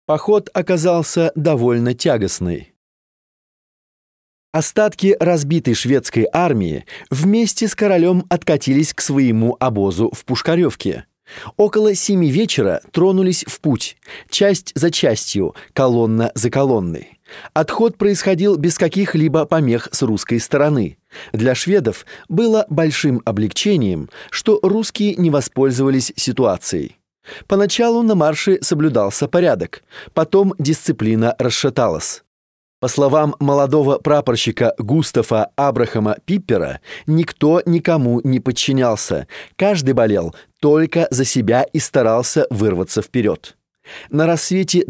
Поход оказался довольно тягостный. Остатки разбитой шведской армии вместе с королем откатились к своему обозу в Пушкаревке. Около 7 вечера тронулись в путь, часть за частью, колонна за колонной. Отход происходил без каких-либо помех с русской стороны. Для шведов было большим облегчением, что русские не воспользовались ситуацией. Поначалу на марше соблюдался порядок, потом дисциплина расшаталась. По словам молодого прапорщика Густава Абрахама Пиппера, никто никому не подчинялся, каждый болел только за себя и старался вырваться вперед. На рассвете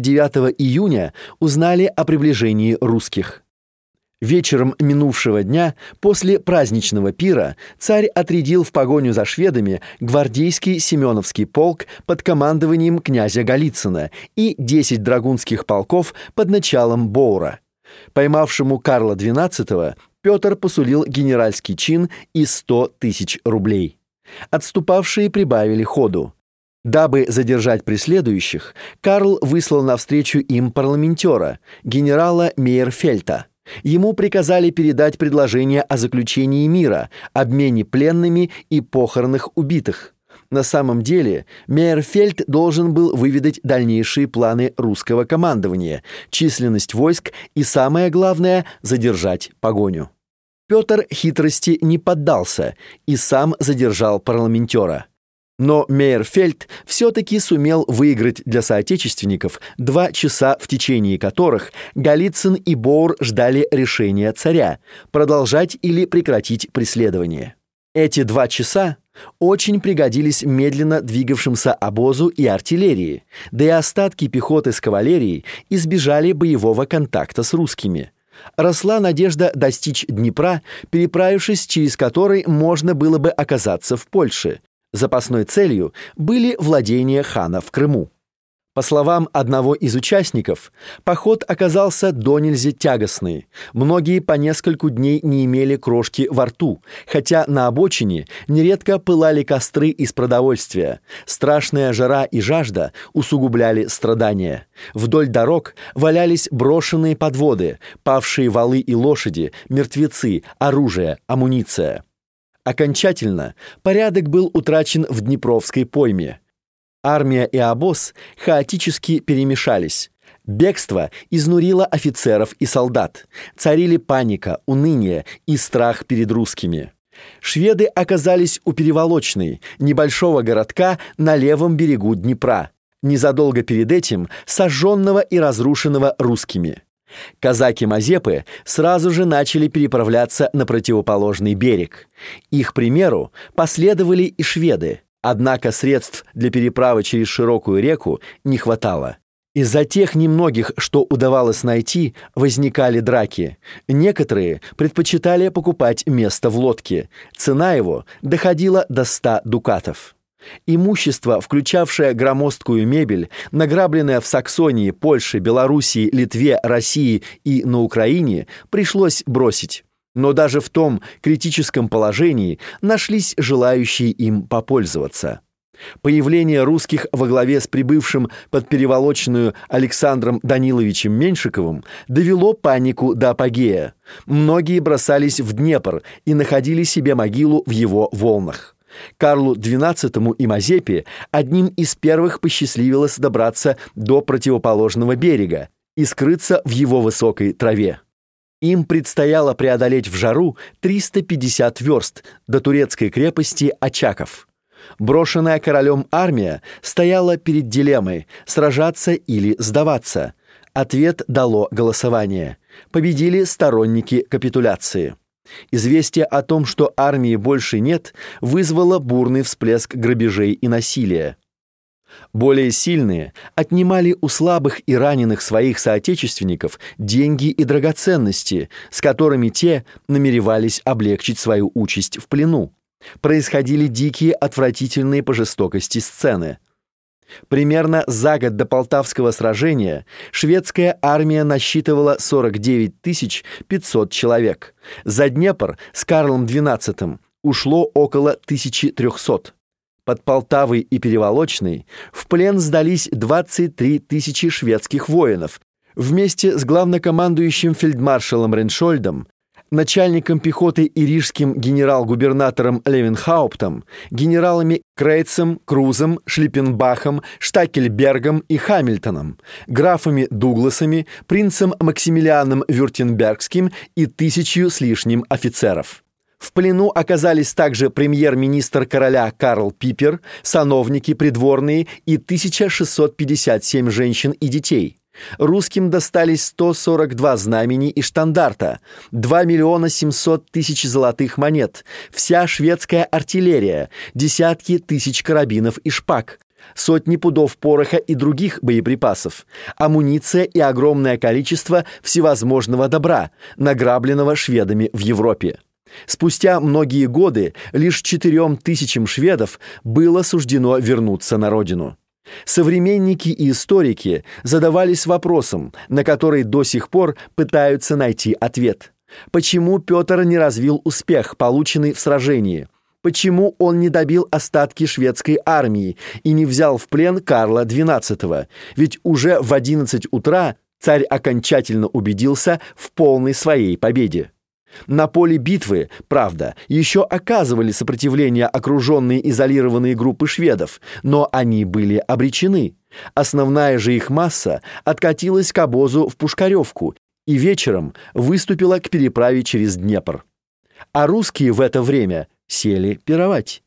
29 июня узнали о приближении русских. Вечером минувшего дня, после праздничного пира, царь отрядил в погоню за шведами гвардейский Семеновский полк под командованием князя Голицына и 10 драгунских полков под началом Боура. Поймавшему Карла XII Петр посулил генеральский чин и 100 000 рублей. Отступавшие прибавили ходу. Дабы задержать преследующих, Карл выслал навстречу им парламентера, генерала Мейерфельта. Ему приказали передать предложение о заключении мира, обмене пленными и похоронах убитых. На самом деле, Мейерфельд должен был выведать дальнейшие планы русского командования, численность войск и, самое главное, задержать погоню. Петр хитрости не поддался и сам задержал парламентера. Но Мейерфельд все-таки сумел выиграть для соотечественников 2 часа, в течение которых Голицын и Боур ждали решения царя, продолжать или прекратить преследование. Эти 2 часа очень пригодились медленно двигавшимся обозу и артиллерии, да и остатки пехоты с кавалерией избежали боевого контакта с русскими. Росла надежда достичь Днепра, переправившись через который можно было бы оказаться в Польше. Запасной целью были владения хана в Крыму. По словам одного из участников, поход оказался донельзя тягостный. Многие по нескольку дней не имели крошки во рту, хотя на обочине нередко пылали костры из продовольствия. Страшная жара и жажда усугубляли страдания. Вдоль дорог валялись брошенные подводы, павшие валы и лошади, мертвецы, оружие, амуниция. Окончательно порядок был утрачен в Днепровской пойме. Армия и обоз хаотически перемешались. Бегство изнурило офицеров и солдат. Царили паника, уныние и страх перед русскими. Шведы оказались у Переволочной, небольшого городка на левом берегу Днепра, незадолго перед этим сожженного и разрушенного русскими. Казаки-мазепы сразу же начали переправляться на противоположный берег. Их примеру последовали и шведы, однако средств для переправы через широкую реку не хватало. Из-за тех немногих, что удавалось найти, возникали драки. Некоторые предпочитали покупать место в лодке. Цена его доходила до 100 дукатов. Имущество, включавшее громоздкую мебель, награбленное в Саксонии, Польше, Белоруссии, Литве, России и на Украине, пришлось бросить. Но даже в том критическом положении нашлись желающие им попользоваться. Появление русских во главе с прибывшим под Переволочную Александром Даниловичем Меньшиковым довело панику до апогея. Многие бросались в Днепр и находили себе могилу в его волнах. Карлу XII и Мазепе одним из первых посчастливилось добраться до противоположного берега и скрыться в его высокой траве. Им предстояло преодолеть в жару 350 верст до турецкой крепости Очаков. Брошенная королем армия стояла перед дилеммой – сражаться или сдаваться. Ответ дало голосование. Победили сторонники капитуляции. Известие о том, что армии больше нет, вызвало бурный всплеск грабежей и насилия. Более сильные отнимали у слабых и раненых своих соотечественников деньги и драгоценности, с которыми те намеревались облегчить свою участь в плену. Происходили дикие, отвратительные по жестокости сцены. Примерно за год до Полтавского сражения шведская армия насчитывала 49 500 человек. За Днепр с Карлом XII ушло около 1300. Под Полтавой и Переволочной в плен сдались 23 тысячи шведских воинов вместе с главнокомандующим фельдмаршалом Реншольдом, начальником пехоты и рижским генерал-губернатором Левенхауптом, генералами Крейцем, Крузом, Шлиппенбахом, Штакельбергом и Хамильтоном, графами Дугласами, принцем Максимилианом Вюртембергским и 1000 с лишним офицеров. В плену оказались также премьер-министр короля Карл Пипер, сановники, придворные и 1657 женщин и детей. Русским достались 142 знамени и штандарта, 2 700 000 золотых монет, вся шведская артиллерия, десятки тысяч карабинов и шпаг, сотни пудов пороха и других боеприпасов, амуниция и огромное количество всевозможного добра, награбленного шведами в Европе. Спустя многие годы лишь 4000 шведов было суждено вернуться на родину. Современники и историки задавались вопросом, на который до сих пор пытаются найти ответ. Почему Петр не развил успех, полученный в сражении? Почему он не добил остатки шведской армии и не взял в плен Карла XII? Ведь уже в 11 утра царь окончательно убедился в полной своей победе. На поле битвы, правда, еще оказывали сопротивление окруженные изолированные группы шведов, но они были обречены. Основная же их масса откатилась к обозу в Пушкаревку и вечером выступила к переправе через Днепр. А русские в это время сели пировать.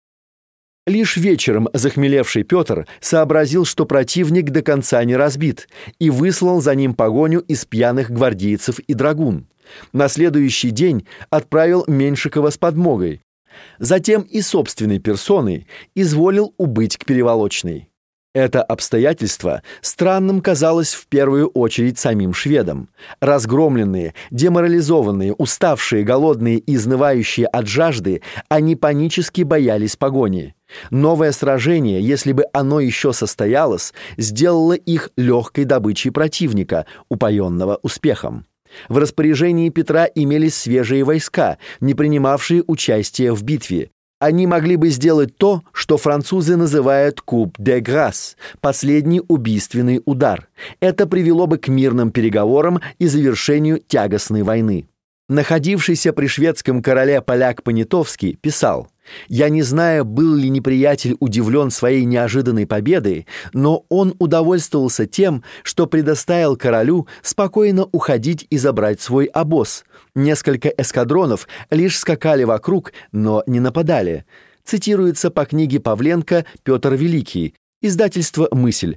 Лишь вечером захмелевший Петр сообразил, что противник до конца не разбит, и выслал за ним погоню из пьяных гвардейцев и драгун. На следующий день отправил Меньшикова с подмогой. Затем и собственной персоной изволил убыть к Переволочной. Это обстоятельство странным казалось в первую очередь самим шведам. Разгромленные, деморализованные, уставшие, голодные и изнывающие от жажды, они панически боялись погони. Новое сражение, если бы оно еще состоялось, сделало их легкой добычей противника, упоенного успехом. В распоряжении Петра имелись свежие войска, не принимавшие участие в битве. Они могли бы сделать то, что французы называют «coup de grâce» – последний убийственный удар. Это привело бы к мирным переговорам и завершению тягостной войны. Находившийся при шведском короле поляк Понятовский писал: «Я не знаю, был ли неприятель удивлен своей неожиданной победой, но он удовольствовался тем, что предоставил королю спокойно уходить и забрать свой обоз. Несколько эскадронов лишь скакали вокруг, но не нападали». Цитируется по книге Павленко «Петр Великий», издательство «Мысль»,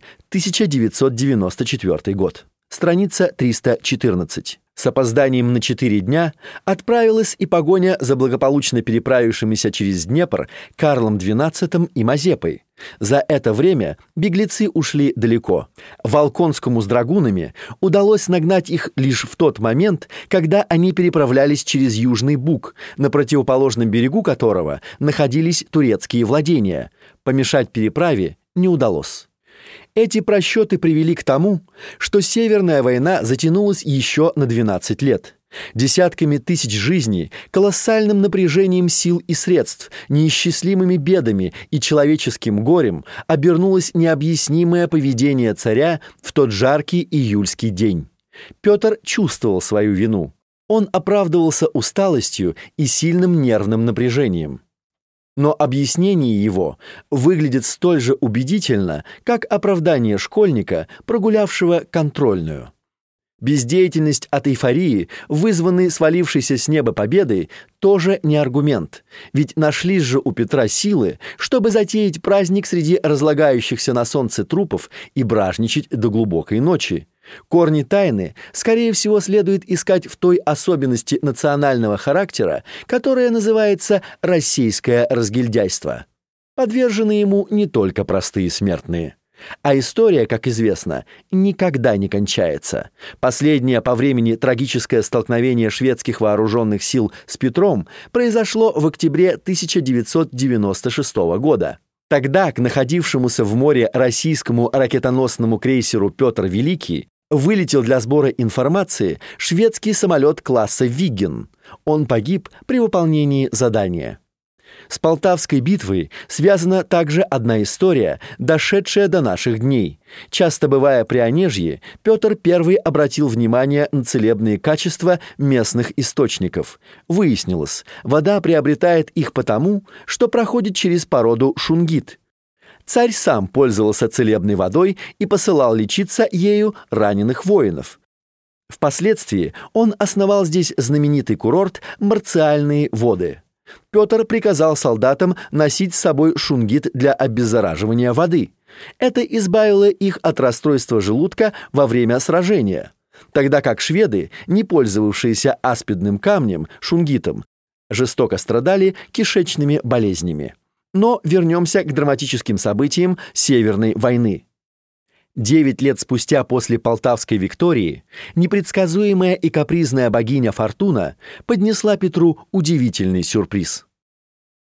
1994 год. Страница 314. С опозданием на 4 дня отправилась и погоня за благополучно переправившимися через Днепр Карлом XII и Мазепой. За это время беглецы ушли далеко. Волконскому с драгунами удалось нагнать их лишь в тот момент, когда они переправлялись через Южный Буг, на противоположном берегу которого находились турецкие владения. Помешать переправе не удалось. Эти просчеты привели к тому, что Северная война затянулась еще на 12 лет. Десятками тысяч жизней, колоссальным напряжением сил и средств, неисчислимыми бедами и человеческим горем обернулось необъяснимое поведение царя в тот жаркий июльский день. Петр чувствовал свою вину. Он оправдывался усталостью и сильным нервным напряжением. Но объяснение его выглядит столь же убедительно, как оправдание школьника, прогулявшего контрольную. Бездеятельность от эйфории, вызванной свалившейся с неба победой, тоже не аргумент, ведь нашлись же у Петра силы, чтобы затеять праздник среди разлагающихся на солнце трупов и бражничать до глубокой ночи. Корни тайны, скорее всего, следует искать в той особенности национального характера, которая называется «российское разгильдяйство». Подвержены ему не только простые смертные. А история, как известно, никогда не кончается. Последнее по времени трагическое столкновение шведских вооруженных сил с Петром произошло в октябре 1996 года. Тогда к находившемуся в море российскому ракетоносному крейсеру «Петр Великий» вылетел для сбора информации шведский самолет класса «Вигген». Он погиб при выполнении задания. С Полтавской битвой связана также одна история, дошедшая до наших дней. Часто бывая при Онежье, Петр I обратил внимание на целебные качества местных источников. Выяснилось, вода приобретает их потому, что проходит через породу шунгит. Царь сам пользовался целебной водой и посылал лечиться ею раненых воинов. Впоследствии он основал здесь знаменитый курорт Марциальные воды. Петр приказал солдатам носить с собой шунгит для обеззараживания воды. Это избавило их от расстройства желудка во время сражения, тогда как шведы, не пользовавшиеся аспидным камнем, шунгитом, жестоко страдали кишечными болезнями. Но вернемся к драматическим событиям Северной войны. 9 лет спустя после Полтавской Виктории непредсказуемая и капризная богиня Фортуна поднесла Петру удивительный сюрприз.